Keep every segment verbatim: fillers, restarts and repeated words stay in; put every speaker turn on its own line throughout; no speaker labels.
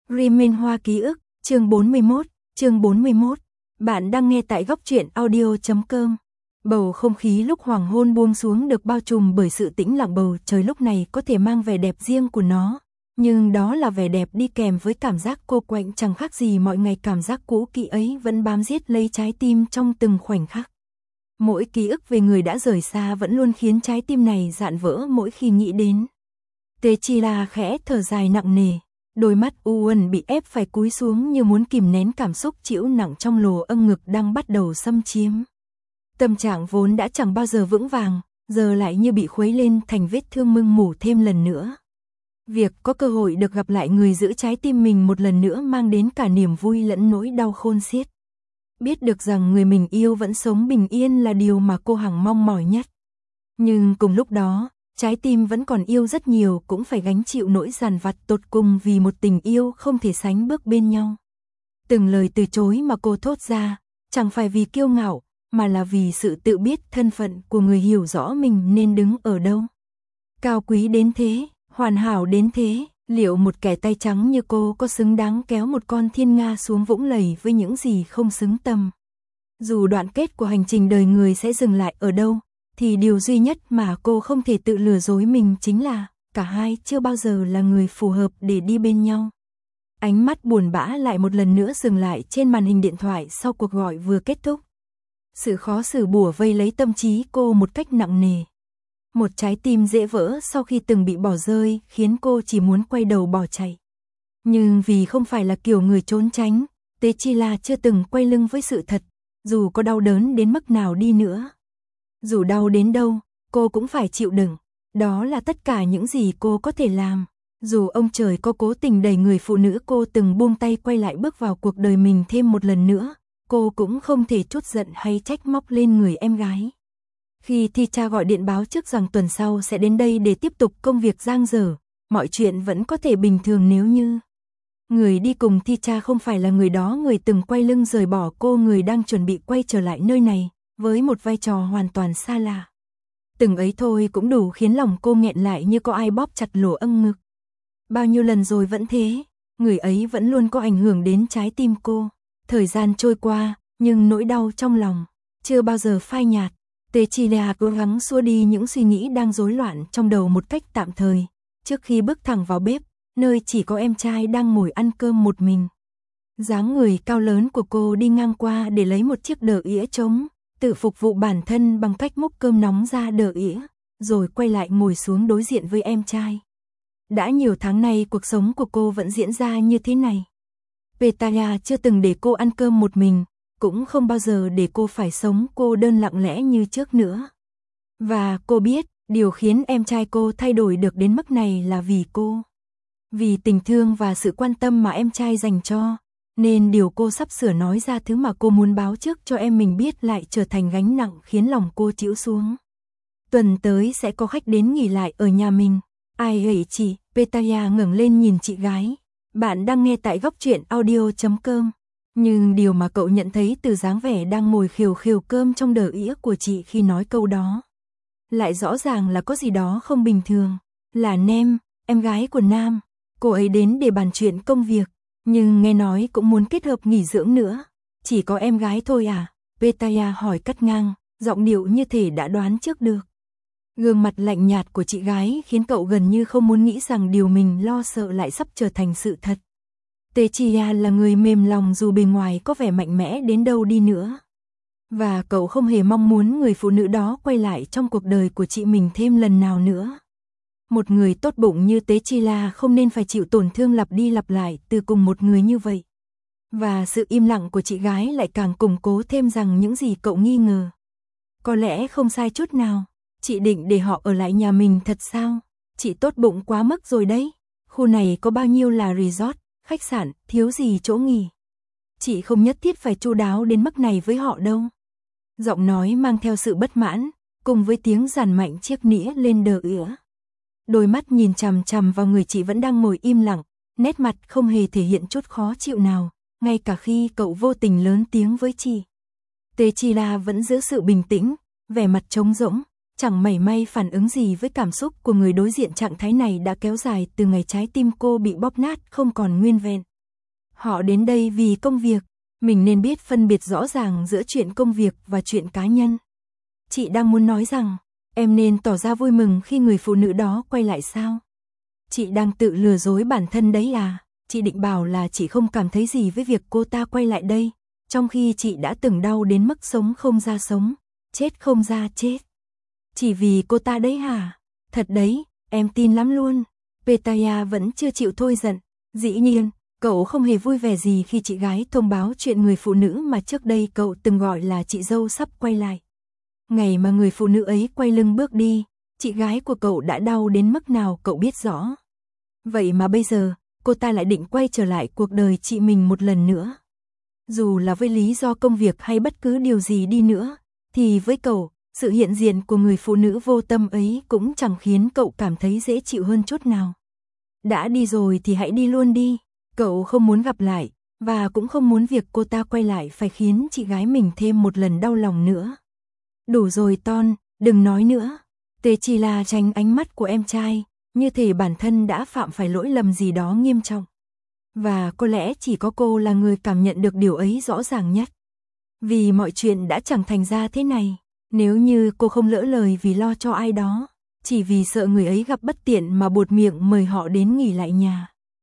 Riêng Hoa ký ức, chương bốn mươi mốt, chương bốn mươi mốt. Bạn đang nghe tại góc truyện audio chấm com. Bầu không khí lúc hoàng hôn buông xuống được bao trùm bởi sự tĩnh lặng, bầu trời lúc này có thể mang vẻ đẹp riêng của nó, nhưng đó là vẻ đẹp đi kèm với cảm giác cô quạnh, chẳng khác gì mọi ngày. Cảm giác cũ kỹ ấy vẫn bám giết lấy trái tim trong từng khoảnh khắc. Mỗi ký ức về người đã rời xa vẫn luôn khiến trái tim này rạn vỡ mỗi khi nghĩ đến. Techila khẽ thở dài nặng nề. Đôi mắt u uẩn bị ép phải cúi xuống như muốn kìm nén cảm xúc chịu nặng trong lồ âng ngực đang bắt đầu xâm chiếm. Tâm trạng vốn đã chẳng bao giờ vững vàng, giờ lại như bị khuấy lên thành vết thương mưng mủ thêm lần nữa. Việc có cơ hội được gặp lại người giữ trái tim mình một lần nữa mang đến cả niềm vui lẫn nỗi đau khôn xiết. Biết được rằng người mình yêu vẫn sống bình yên là điều mà cô hằng mong mỏi nhất. Nhưng cùng lúc đó, trái tim vẫn còn yêu rất nhiều, cũng phải gánh chịu nỗi dằn vặt tột cùng vì một tình yêu không thể sánh bước bên nhau. Từng lời từ chối mà cô thốt ra, chẳng phải vì kiêu ngạo, mà là vì sự tự biết thân phận của người hiểu rõ mình nên đứng ở đâu. Cao quý đến thế, hoàn hảo đến thế, liệu một kẻ tay trắng như cô có xứng đáng kéo một con thiên nga xuống vũng lầy với những gì không xứng tầm? Dù đoạn kết của hành trình đời người sẽ dừng lại ở đâu, thì điều duy nhất mà cô không thể tự lừa dối mình chính là cả hai chưa bao giờ là người phù hợp để đi bên nhau. Ánh mắt buồn bã lại một lần nữa dừng lại trên màn hình điện thoại sau cuộc gọi vừa kết thúc. Sự khó xử bủa vây lấy tâm trí cô một cách nặng nề. Một trái tim dễ vỡ sau khi từng bị bỏ rơi khiến cô chỉ muốn quay đầu bỏ chạy. Nhưng vì không phải là kiểu người trốn tránh, Techila chưa từng quay lưng với sự thật, dù có đau đớn đến mức nào đi nữa. Dù đau đến đâu, cô cũng phải chịu đựng. Đó là tất cả những gì cô có thể làm. Dù ông trời có cố tình đẩy người phụ nữ cô từng buông tay quay lại bước vào cuộc đời mình thêm một lần nữa, cô cũng không thể trút giận hay trách móc lên người em gái. Khi Ticha gọi điện báo trước rằng tuần sau sẽ đến đây để tiếp tục công việc dang dở, mọi chuyện vẫn có thể bình thường nếu như người đi cùng Ticha không phải là người đó, người từng quay lưng rời bỏ cô, người đang chuẩn bị quay trở lại nơi này với một vai trò hoàn toàn xa lạ. Từng ấy thôi cũng đủ khiến lòng cô nghẹn lại như có ai bóp chặt lỗ âng ngực. Bao nhiêu lần rồi vẫn thế, người ấy vẫn luôn có ảnh hưởng đến trái tim cô. Thời gian trôi qua, nhưng nỗi đau trong lòng chưa bao giờ phai nhạt. Techila cố gắng xua đi những suy nghĩ đang rối loạn trong đầu một cách tạm thời, trước khi bước thẳng vào bếp, nơi chỉ có em trai đang ngồi ăn cơm một mình. Dáng người cao lớn của cô đi ngang qua để lấy một chiếc đờ ỉa trống, tự phục vụ bản thân bằng cách múc cơm nóng ra đờ ỉa, rồi quay lại ngồi xuống đối diện với em trai. Đã nhiều tháng nay cuộc sống của cô vẫn diễn ra như thế này. Petaya chưa từng để cô ăn cơm một mình, cũng không bao giờ để cô phải sống cô đơn lặng lẽ như trước nữa. Và cô biết, điều khiến em trai cô thay đổi được đến mức này là vì cô. Vì tình thương và sự quan tâm mà em trai dành cho, nên điều cô sắp sửa nói ra, thứ mà cô muốn báo trước cho em mình biết, lại trở thành gánh nặng khiến lòng cô chịu xuống. Tuần tới sẽ có khách đến nghỉ lại ở nhà mình. Ai hvậy chị? Petaya ngẩng lên nhìn chị gái. Bạn đang nghe tại góc truyện audio chấm com. Nhưng điều mà cậu nhận thấy từ dáng vẻ đang ngồi khều khều cơm trong đờ ỉa của chị khi nói câu đó, lại rõ ràng là có gì đó không bình thường. Là Nem, em gái của Nam. Cô ấy đến để bàn chuyện công việc, nhưng nghe nói cũng muốn kết hợp nghỉ dưỡng nữa. Chỉ có em gái thôi à? Petaya hỏi cắt ngang, giọng điệu như thể đã đoán trước được. Gương mặt lạnh nhạt của chị gái khiến cậu gần như không muốn nghĩ rằng điều mình lo sợ lại sắp trở thành sự thật. Techila là người mềm lòng dù bề ngoài có vẻ mạnh mẽ đến đâu đi nữa. Và cậu không hề mong muốn người phụ nữ đó quay lại trong cuộc đời của chị mình thêm lần nào nữa. Một người tốt bụng như Techila không nên phải chịu tổn thương lặp đi lặp lại từ cùng một người như vậy. Và sự im lặng của chị gái lại càng củng cố thêm rằng những gì cậu nghi ngờ có lẽ không sai chút nào. Chị định để họ ở lại nhà mình thật sao? Chị tốt bụng quá mức rồi đấy. Khu này có bao nhiêu là resort, khách sạn, thiếu gì chỗ nghỉ. Chị không nhất thiết phải chu đáo đến mức này với họ đâu. Giọng nói mang theo sự bất mãn, cùng với tiếng giàn mạnh chiếc nĩa lên đờ ỉa. Đôi mắt nhìn chằm chằm vào người chị vẫn đang ngồi im lặng, nét mặt không hề thể hiện chút khó chịu nào, ngay cả khi cậu vô tình lớn tiếng với chị. Techila vẫn giữ sự bình tĩnh, vẻ mặt trống rỗng, chẳng mảy may phản ứng gì với cảm xúc của người đối diện. Trạng thái này đã kéo dài từ ngày trái tim cô bị bóp nát không còn nguyên vẹn. Họ đến đây vì công việc, mình nên biết phân biệt rõ ràng giữa chuyện công việc và chuyện cá nhân. Chị đang muốn nói rằng, em nên tỏ ra vui mừng khi người phụ nữ đó quay lại sao? Chị đang tự lừa dối bản thân đấy à? Chị định bảo là chị không cảm thấy gì với việc cô ta quay lại đây, trong khi chị đã từng đau đến mức sống không ra sống, chết không ra chết. Chỉ vì cô ta đấy hả? Thật đấy, em tin lắm luôn. Petaya vẫn chưa chịu thôi giận. Dĩ nhiên, cậu không hề vui vẻ gì khi chị gái thông báo chuyện người phụ nữ mà trước đây cậu từng gọi là chị dâu sắp quay lại. Ngày mà người phụ nữ ấy quay lưng bước đi, chị gái của cậu đã đau đến mức nào cậu biết rõ. Vậy mà bây giờ, cô ta lại định quay trở lại cuộc đời chị mình một lần nữa. Dù là với lý do công việc hay bất cứ điều gì đi nữa, thì với cậu, sự hiện diện của người phụ nữ vô tâm ấy cũng chẳng khiến cậu cảm thấy dễ chịu hơn chút nào. Đã đi rồi thì hãy đi luôn đi, cậu không muốn gặp lại, và cũng không muốn việc cô ta quay lại phải khiến chị gái mình thêm một lần đau lòng nữa. Đủ rồi Ton, đừng nói nữa. Tê chỉ là tránh ánh mắt của em trai, như thể bản thân đã phạm phải lỗi lầm gì đó nghiêm trọng. Và có lẽ chỉ có cô là người cảm nhận được điều ấy rõ ràng nhất. Vì mọi chuyện đã chẳng thành ra thế này, nếu như cô không lỡ lời vì lo cho ai đó, chỉ vì sợ người ấy gặp bất tiện mà buột miệng mời họ đến nghỉ lại nhà.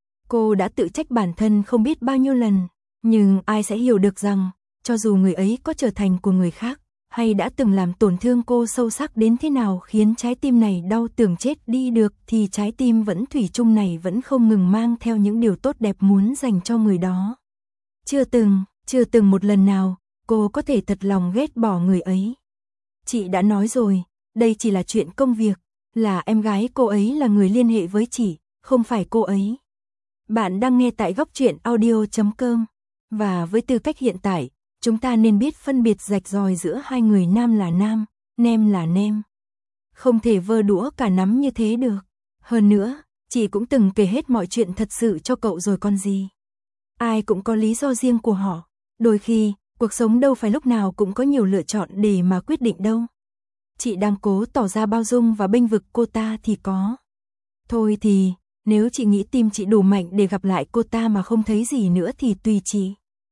Cô đã tự trách bản thân không biết bao nhiêu lần, nhưng ai sẽ hiểu được rằng, cho dù người ấy có trở thành của người khác, hay đã từng làm tổn thương cô sâu sắc đến thế nào khiến trái tim này đau tưởng chết đi được, thì trái tim vẫn thủy chung này vẫn không ngừng mang theo những điều tốt đẹp muốn dành cho người đó. Chưa từng, chưa từng một lần nào, cô có thể thật lòng ghét bỏ người ấy. Chị đã nói rồi, đây chỉ là chuyện công việc, là em gái cô ấy là người liên hệ với chị, không phải cô ấy. Bạn đang nghe tại góc truyện audio chấm com, và với tư cách hiện tại, chúng ta nên biết phân biệt rạch ròi giữa hai người, nam là nam, nem là nem. Không thể vơ đũa cả nắm như thế được. Hơn nữa, chị cũng từng kể hết mọi chuyện thật sự cho cậu rồi còn gì. Ai cũng có lý do riêng của họ. Đôi khi, cuộc sống đâu phải lúc nào cũng có nhiều lựa chọn để mà quyết định đâu. Chị đang cố tỏ ra bao dung và bênh vực cô ta thì có. Thôi thì, nếu chị nghĩ tim chị đủ mạnh để gặp lại cô ta mà không thấy gì nữa thì tùy chị.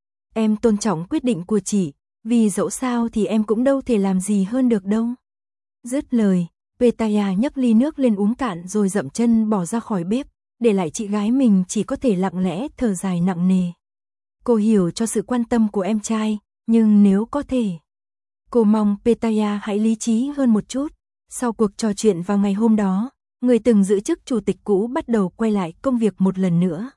Em tôn trọng quyết định của chị, vì dẫu sao thì em cũng đâu thể làm gì hơn được đâu. Dứt lời, Petaya nhấc ly nước lên uống cạn rồi dậm chân bỏ ra khỏi bếp, để lại chị gái mình chỉ có thể lặng lẽ thở dài nặng nề. Cô hiểu cho sự quan tâm của em trai, nhưng nếu có thể, cô mong Petaya hãy lý trí hơn một chút. Sau cuộc trò chuyện vào ngày hôm đó, người từng giữ chức chủ tịch cũ bắt đầu quay lại công việc một lần nữa.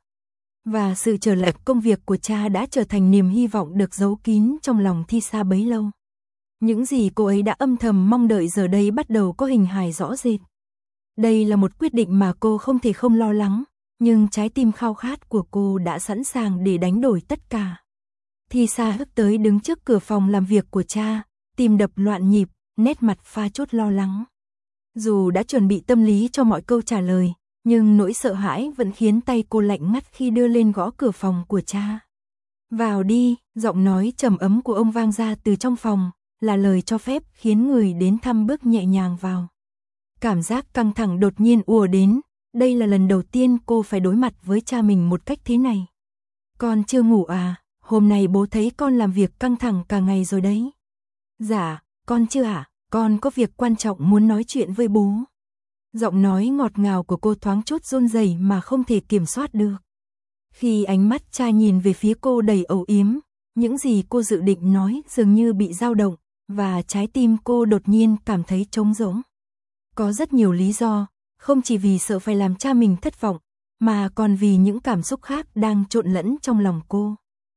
Và sự trở lại công việc của cha đã trở thành niềm hy vọng được giấu kín trong lòng Tisa bấy lâu. Những gì cô ấy đã âm thầm mong đợi giờ đây bắt đầu có hình hài rõ rệt. Đây là một quyết định mà cô không thể không lo lắng, nhưng trái tim khao khát của cô đã sẵn sàng để đánh đổi tất cả. Tisa hức tới đứng trước cửa phòng làm việc của cha, tim đập loạn nhịp, nét mặt pha chút lo lắng. Dù đã chuẩn bị tâm lý cho mọi câu trả lời, nhưng nỗi sợ hãi vẫn khiến tay cô lạnh ngắt khi đưa lên gõ cửa phòng của cha. Vào đi, giọng nói trầm ấm của ông vang ra từ trong phòng, là lời cho phép khiến người đến thăm bước nhẹ nhàng vào. Cảm giác căng thẳng đột nhiên ùa đến, đây là lần đầu tiên cô phải đối mặt với cha mình một cách thế này. Con chưa ngủ à, hôm nay bố thấy con làm việc căng thẳng cả ngày rồi đấy. Dạ, con chưa ạ, à? Con có việc quan trọng muốn nói chuyện với bố. Giọng nói ngọt ngào của cô thoáng chút run rẩy mà không thể kiểm soát được. Khi ánh mắt cha nhìn về phía cô đầy âu yếm, những gì cô dự định nói dường như bị dao động, và trái tim cô đột nhiên cảm thấy trống rỗng. Có rất nhiều lý do, không chỉ vì sợ phải làm cha mình thất vọng, mà còn vì những cảm xúc khác đang trộn lẫn trong lòng cô.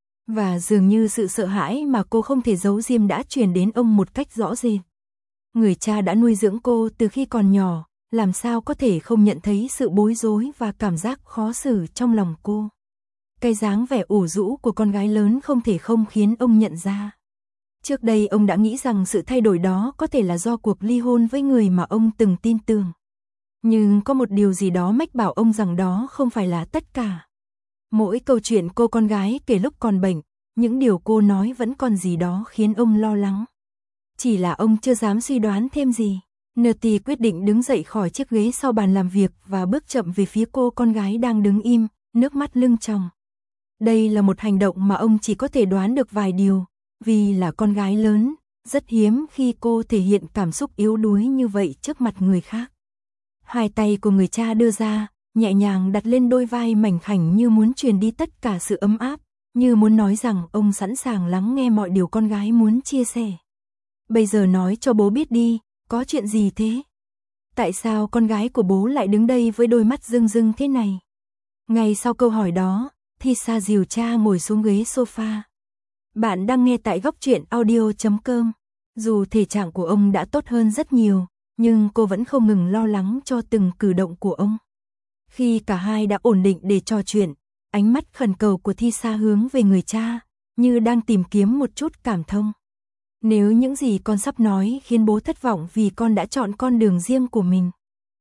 Và dường như sự sợ hãi mà cô không thể giấu diêm đã truyền đến ông một cách rõ rệt. Người cha đã nuôi dưỡng cô từ khi còn nhỏ, làm sao có thể không nhận thấy sự bối rối và cảm giác khó xử trong lòng cô. Cái dáng vẻ ủ rũ của con gái lớn không thể không khiến ông nhận ra. Trước đây ông đã nghĩ rằng sự thay đổi đó có thể là do cuộc ly hôn với người mà ông từng tin tưởng. Nhưng có một điều gì đó mách bảo ông rằng đó không phải là tất cả. Mỗi câu chuyện cô con gái kể lúc còn bệnh, những điều cô nói vẫn còn gì đó khiến ông lo lắng. Chỉ là ông chưa dám suy đoán thêm gì. Nerty quyết định đứng dậy khỏi chiếc ghế sau bàn làm việc và bước chậm về phía cô con gái đang đứng im, nước mắt lưng tròng. Đây là một hành động mà ông chỉ có thể đoán được vài điều, vì là con gái lớn, rất hiếm khi cô thể hiện cảm xúc yếu đuối như vậy trước mặt người khác. Hai tay của người cha đưa ra, nhẹ nhàng đặt lên đôi vai mảnh khảnh như muốn truyền đi tất cả sự ấm áp, như muốn nói rằng ông sẵn sàng lắng nghe mọi điều con gái muốn chia sẻ. Bây giờ nói cho bố biết đi, có chuyện gì thế? Tại sao con gái của bố lại đứng đây với đôi mắt rưng rưng thế này? Ngay sau câu hỏi đó, Tisa dìu cha ngồi xuống ghế sofa. Bạn đang nghe tại góc truyện audio chấm com. Dù thể trạng của ông đã tốt hơn rất nhiều, nhưng cô vẫn không ngừng lo lắng cho từng cử động của ông. Khi cả hai đã ổn định để trò chuyện, ánh mắt khẩn cầu của Tisa hướng về người cha, như đang tìm kiếm một chút cảm thông. Nếu những gì con sắp nói khiến bố thất vọng vì con đã chọn con đường riêng của mình,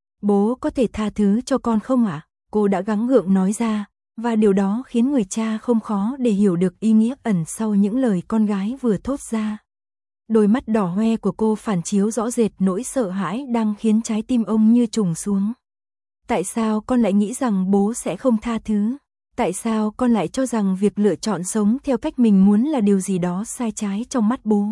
bố có thể tha thứ cho con không ạ? À? Cô đã gắng gượng nói ra, và điều đó khiến người cha không khó để hiểu được ý nghĩa ẩn sau những lời con gái vừa thốt ra. Đôi mắt đỏ hoe của cô phản chiếu rõ rệt nỗi sợ hãi đang khiến trái tim ông như trùng xuống. Tại sao con lại nghĩ rằng bố sẽ không tha thứ? Tại sao con lại cho rằng việc lựa chọn sống theo cách mình muốn là điều gì đó sai trái trong mắt bố?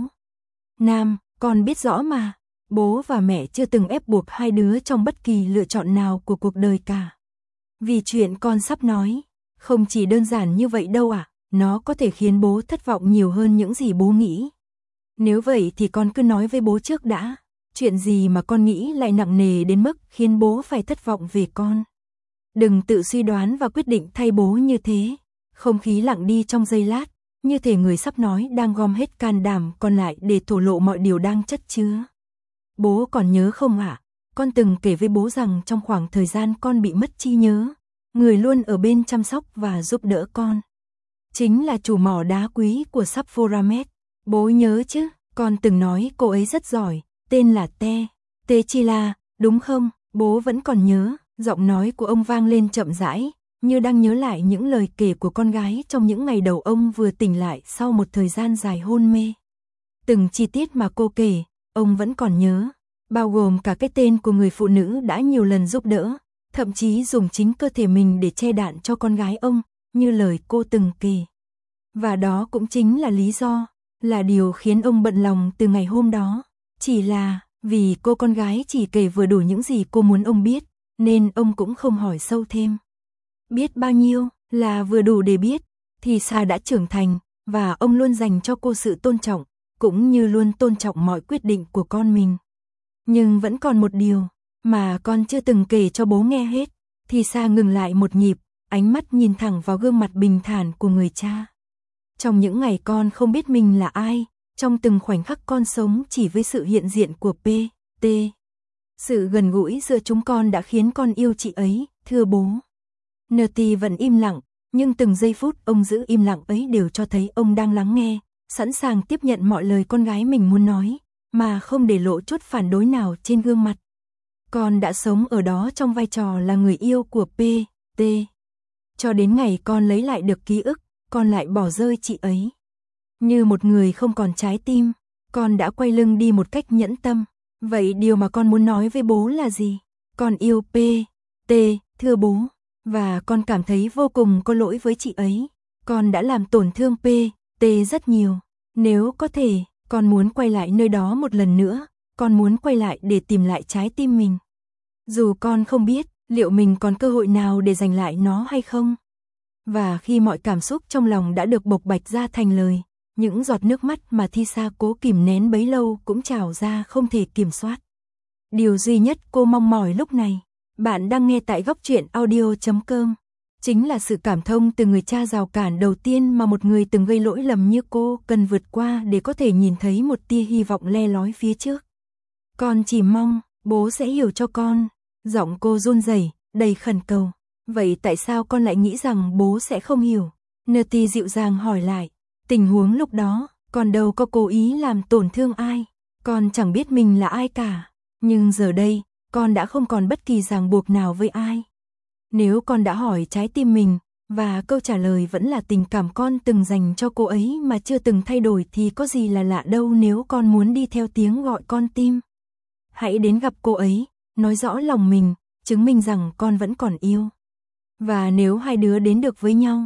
Nam, con biết rõ mà, bố và mẹ chưa từng ép buộc hai đứa trong bất kỳ lựa chọn nào của cuộc đời cả. Vì chuyện con sắp nói, không chỉ đơn giản như vậy đâu ạ, à, nó có thể khiến bố thất vọng nhiều hơn những gì bố nghĩ. Nếu vậy thì con cứ nói với bố trước đã, chuyện gì mà con nghĩ lại nặng nề đến mức khiến bố phải thất vọng về con. Đừng tự suy đoán và quyết định thay bố như thế. Không khí lặng đi trong giây lát, như thể người sắp nói đang gom hết can đảm còn lại để thổ lộ mọi điều đang chất chứa. Bố còn nhớ không ạ? À? Con từng kể với bố rằng trong khoảng thời gian con bị mất trí nhớ, người luôn ở bên chăm sóc và giúp đỡ con chính là chủ mỏ đá quý của Sapphiramed. Bố nhớ chứ, con từng nói cô ấy rất giỏi, tên là Te, Techila, đúng không? Bố vẫn còn nhớ, giọng nói của ông vang lên chậm rãi, như đang nhớ lại những lời kể của con gái trong những ngày đầu ông vừa tỉnh lại sau một thời gian dài hôn mê. Từng chi tiết mà cô kể, ông vẫn còn nhớ, bao gồm cả cái tên của người phụ nữ đã nhiều lần giúp đỡ, thậm chí dùng chính cơ thể mình để che đạn cho con gái ông, như lời cô từng kể. Và đó cũng chính là lý do, là điều khiến ông bận lòng từ ngày hôm đó. Chỉ là, vì cô con gái chỉ kể vừa đủ những gì cô muốn ông biết, nên ông cũng không hỏi sâu thêm. Biết bao nhiêu, là vừa đủ để biết, thì Sa đã trưởng thành, và ông luôn dành cho cô sự tôn trọng, cũng như luôn tôn trọng mọi quyết định của con mình. Nhưng vẫn còn một điều, mà con chưa từng kể cho bố nghe hết. Thì Sa ngừng lại một nhịp, ánh mắt nhìn thẳng vào gương mặt bình thản của người cha. Trong những ngày con không biết mình là ai, trong từng khoảnh khắc con sống chỉ với sự hiện diện của P, T. Sự gần gũi giữa chúng con đã khiến con yêu chị ấy, thưa bố. Nerty vẫn im lặng, nhưng từng giây phút ông giữ im lặng ấy đều cho thấy ông đang lắng nghe, sẵn sàng tiếp nhận mọi lời con gái mình muốn nói, mà không để lộ chút phản đối nào trên gương mặt. Con đã sống ở đó trong vai trò là người yêu của P, T. Cho đến ngày con lấy lại được ký ức, con lại bỏ rơi chị ấy. Như một người không còn trái tim, con đã quay lưng đi một cách nhẫn tâm. Vậy điều mà con muốn nói với bố là gì? Con yêu P, T, thưa bố. Và con cảm thấy vô cùng có lỗi với chị ấy. Con đã làm tổn thương P, T rất nhiều. Nếu có thể, con muốn quay lại nơi đó một lần nữa. Con muốn quay lại để tìm lại trái tim mình. Dù con không biết liệu mình còn cơ hội nào để giành lại nó hay không. Và khi mọi cảm xúc trong lòng đã được bộc bạch ra thành lời, những giọt nước mắt mà Tisa cố kìm nén bấy lâu cũng trào ra không thể kiểm soát. Điều duy nhất cô mong mỏi lúc này, bạn đang nghe tại góc truyện audio chấm com, chính là sự cảm thông từ người cha rào cản đầu tiên mà một người từng gây lỗi lầm như cô cần vượt qua để có thể nhìn thấy một tia hy vọng le lói phía trước. Con chỉ mong bố sẽ hiểu cho con. Giọng cô run rẩy, đầy khẩn cầu. Vậy tại sao con lại nghĩ rằng bố sẽ không hiểu? Nerty dịu dàng hỏi lại. Tình huống lúc đó, con đâu có cố ý làm tổn thương ai. Con chẳng biết mình là ai cả. Nhưng giờ đây, con đã không còn bất kỳ ràng buộc nào với ai. Nếu con đã hỏi trái tim mình, và câu trả lời vẫn là tình cảm con từng dành cho cô ấy mà chưa từng thay đổi thì có gì là lạ đâu nếu con muốn đi theo tiếng gọi con tim. Hãy đến gặp cô ấy, nói rõ lòng mình, chứng minh rằng con vẫn còn yêu. Và nếu hai đứa đến được với nhau,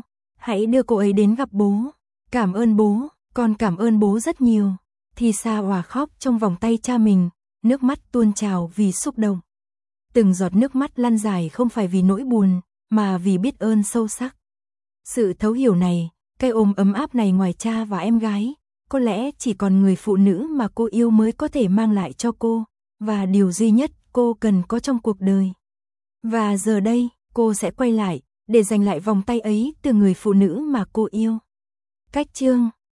Hãy đưa cô ấy đến gặp bố. Cảm ơn bố, con cảm ơn bố rất nhiều. Thì Sa òa khóc trong vòng tay cha mình, nước mắt tuôn trào vì xúc động. Từng giọt nước mắt lăn dài không phải vì nỗi buồn, mà vì biết ơn sâu sắc. Sự thấu hiểu này, cái ôm ấm áp này ngoài cha và em gái, có lẽ chỉ còn người phụ nữ mà cô yêu mới có thể mang lại cho cô, và điều duy nhất cô cần có trong cuộc đời. Và giờ đây, cô sẽ quay lại, để giành lại vòng tay ấy từ người phụ nữ mà cô yêu. Cách chương